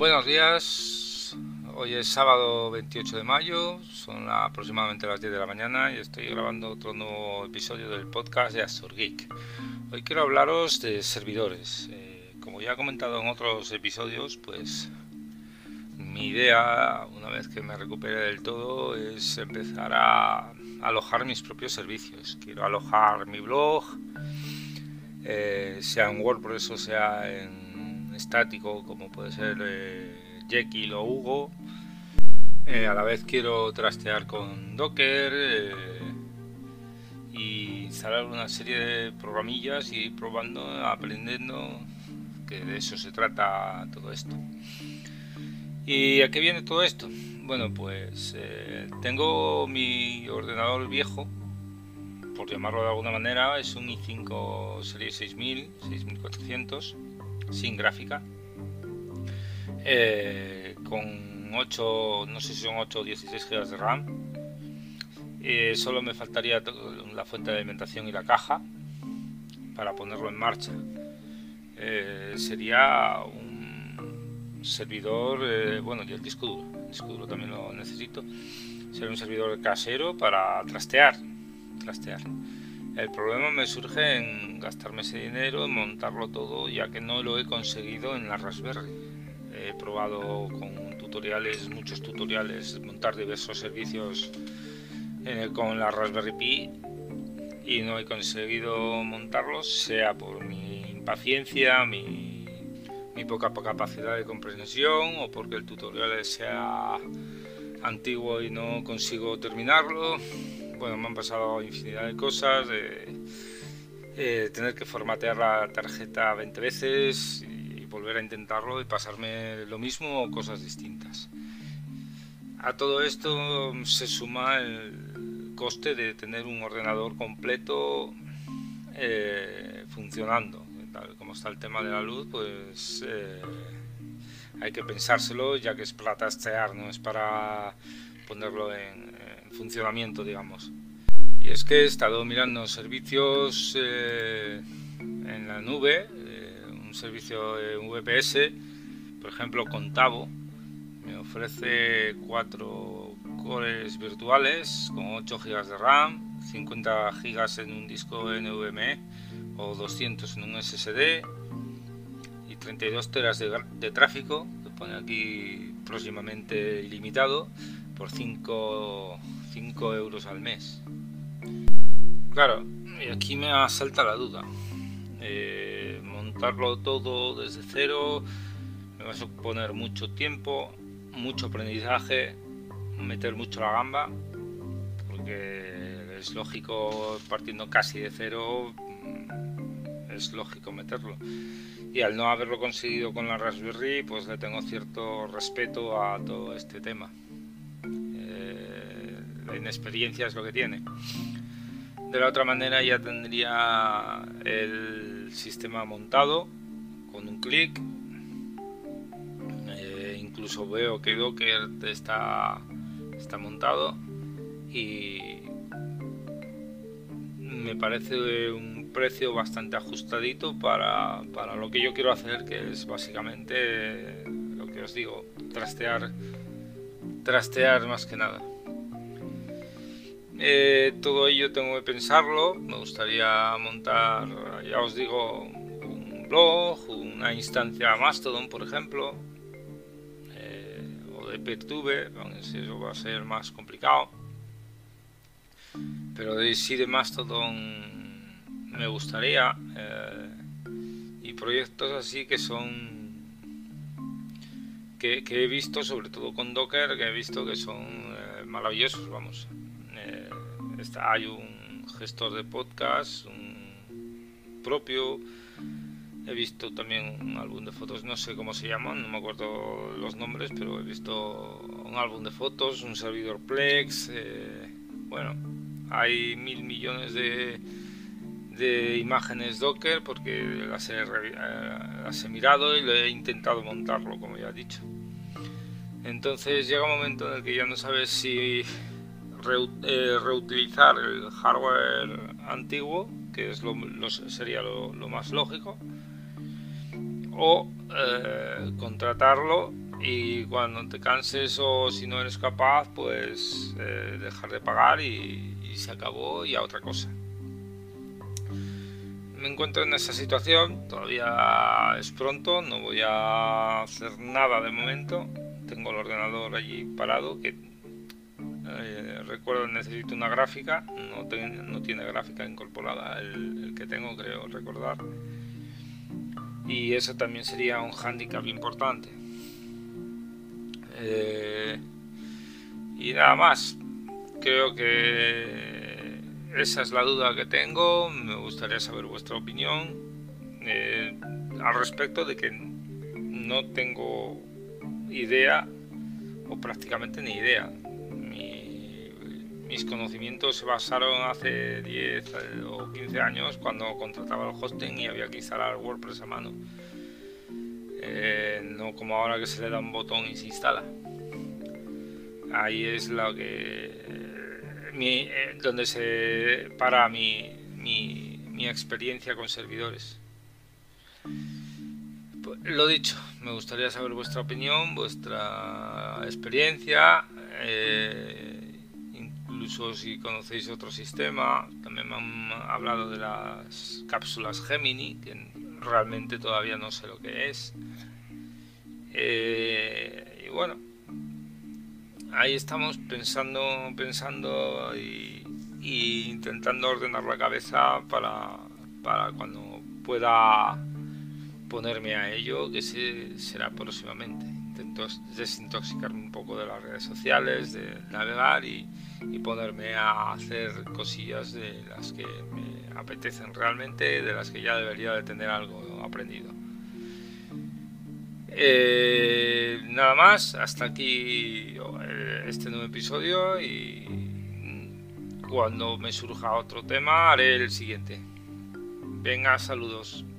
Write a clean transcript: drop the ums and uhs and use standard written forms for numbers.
Buenos días, hoy es sábado 28 de mayo, son aproximadamente las 10 de la mañana y estoy grabando otro nuevo episodio del podcast de Astor Geek. Hoy quiero hablaros de servidores. Como ya he comentado en otros episodios, pues mi idea, una vez que me recupere del todo, es empezar a alojar mis propios servicios. Quiero alojar mi blog, sea en WordPress o sea en estático, como puede ser Jekyll o Hugo. A la vez quiero trastear con Docker y instalar una serie de programillas y ir probando, aprendiendo, que de eso se trata todo esto. ¿Y a qué viene todo esto? Bueno, pues tengo mi ordenador viejo, por llamarlo de alguna manera, es un i5 serie 6400 sin gráfica, con 8, no sé si son 8 o 16 GB de RAM. Solo me faltaría la fuente de alimentación y la caja para ponerlo en marcha. Sería un servidor, bueno, y el disco duro también lo necesito. Sería un servidor casero para trastear. El problema me surge en gastarme ese dinero, en montarlo todo, ya que no lo he conseguido en la Raspberry. He probado con muchos tutoriales, montar diversos servicios con la Raspberry Pi y no he conseguido montarlos, sea por mi impaciencia, mi poca capacidad de comprensión, o porque el tutorial sea antiguo y no consigo terminarlo. Bueno, me han pasado infinidad de cosas, tener que formatear la tarjeta 20 veces y volver a intentarlo y pasarme lo mismo o cosas distintas. A todo esto se suma el coste de tener un ordenador completo funcionando. Tal como está el tema de la luz, pues hay que pensárselo, ya que es para trastear, no es para ponerlo en funcionamiento, digamos. Y es que he estado mirando servicios en la nube, un servicio de VPS, por ejemplo Contavo, me ofrece 4 cores virtuales con 8 GB de RAM, 50 GB en un disco NVMe o 200 en un SSD y 32 teras de tráfico, que pone aquí próximamente ilimitado, por 5 euros al mes. Claro, y aquí me asalta la duda. Montarlo todo desde cero me va a suponer mucho tiempo, mucho aprendizaje, meter mucho la gamba, porque es lógico, partiendo casi de cero, es lógico meterlo. Y al no haberlo conseguido con la Raspberry, pues le tengo cierto respeto a todo este tema. La inexperiencia es lo que tiene. De la otra manera ya tendría el sistema montado con un clic. Incluso veo que Docker está montado y me parece un precio bastante ajustadito para lo que yo quiero hacer, que es básicamente lo que os digo, trastear más que nada. Todo ello tengo que pensarlo. Me gustaría montar, ya os digo, un blog, una instancia Mastodon, por ejemplo, o de Peertube, aunque eso va a ser más complicado. Pero sí de Mastodon me gustaría, y proyectos así que son que he visto, sobre todo con Docker, que he visto que son maravillosos, vamos. Hay un gestor de podcast, un propio. He visto también un álbum de fotos, no sé cómo se llaman, no me acuerdo los nombres, pero he visto un álbum de fotos, un servidor Plex. Bueno, hay 1000 millones de imágenes Docker, porque las he mirado y lo he intentado montarlo, como ya he dicho. Entonces llega un momento en el que ya no sabes si reutilizar el hardware antiguo, que es sería lo más lógico, o contratarlo Y cuando te canses o si no eres capaz, pues dejar de pagar y se acabó y a otra cosa. Me encuentro en esa situación, todavía es pronto, no voy a hacer nada de momento. Tengo el ordenador allí parado, que recuerdo necesito una gráfica, no tiene gráfica incorporada el que tengo, creo recordar. Y eso también sería un hándicap importante. Y nada más, creo que esa es la duda que tengo. Me gustaría saber vuestra opinión al respecto, de que no tengo idea o prácticamente ni idea. Mis conocimientos se basaron hace 10 o 15 años cuando contrataba el hosting y había que instalar WordPress a mano. No como ahora que se le da un botón y se instala. Ahí es lo que donde se para mi experiencia con servidores. Pues, lo dicho, me gustaría saber vuestra opinión, vuestra experiencia, incluso si conocéis otro sistema. También me han hablado de las cápsulas Gemini, que realmente todavía no sé lo que es. Y bueno, ahí estamos pensando y intentando ordenar la cabeza para cuando pueda ponerme a ello, que será próximamente. Intento desintoxicarme un poco de las redes sociales, de navegar y ponerme a hacer cosillas de las que me apetecen realmente, de las que ya debería de tener algo aprendido. Nada más, hasta aquí este nuevo episodio, y cuando me surja otro tema haré el siguiente. Venga, saludos.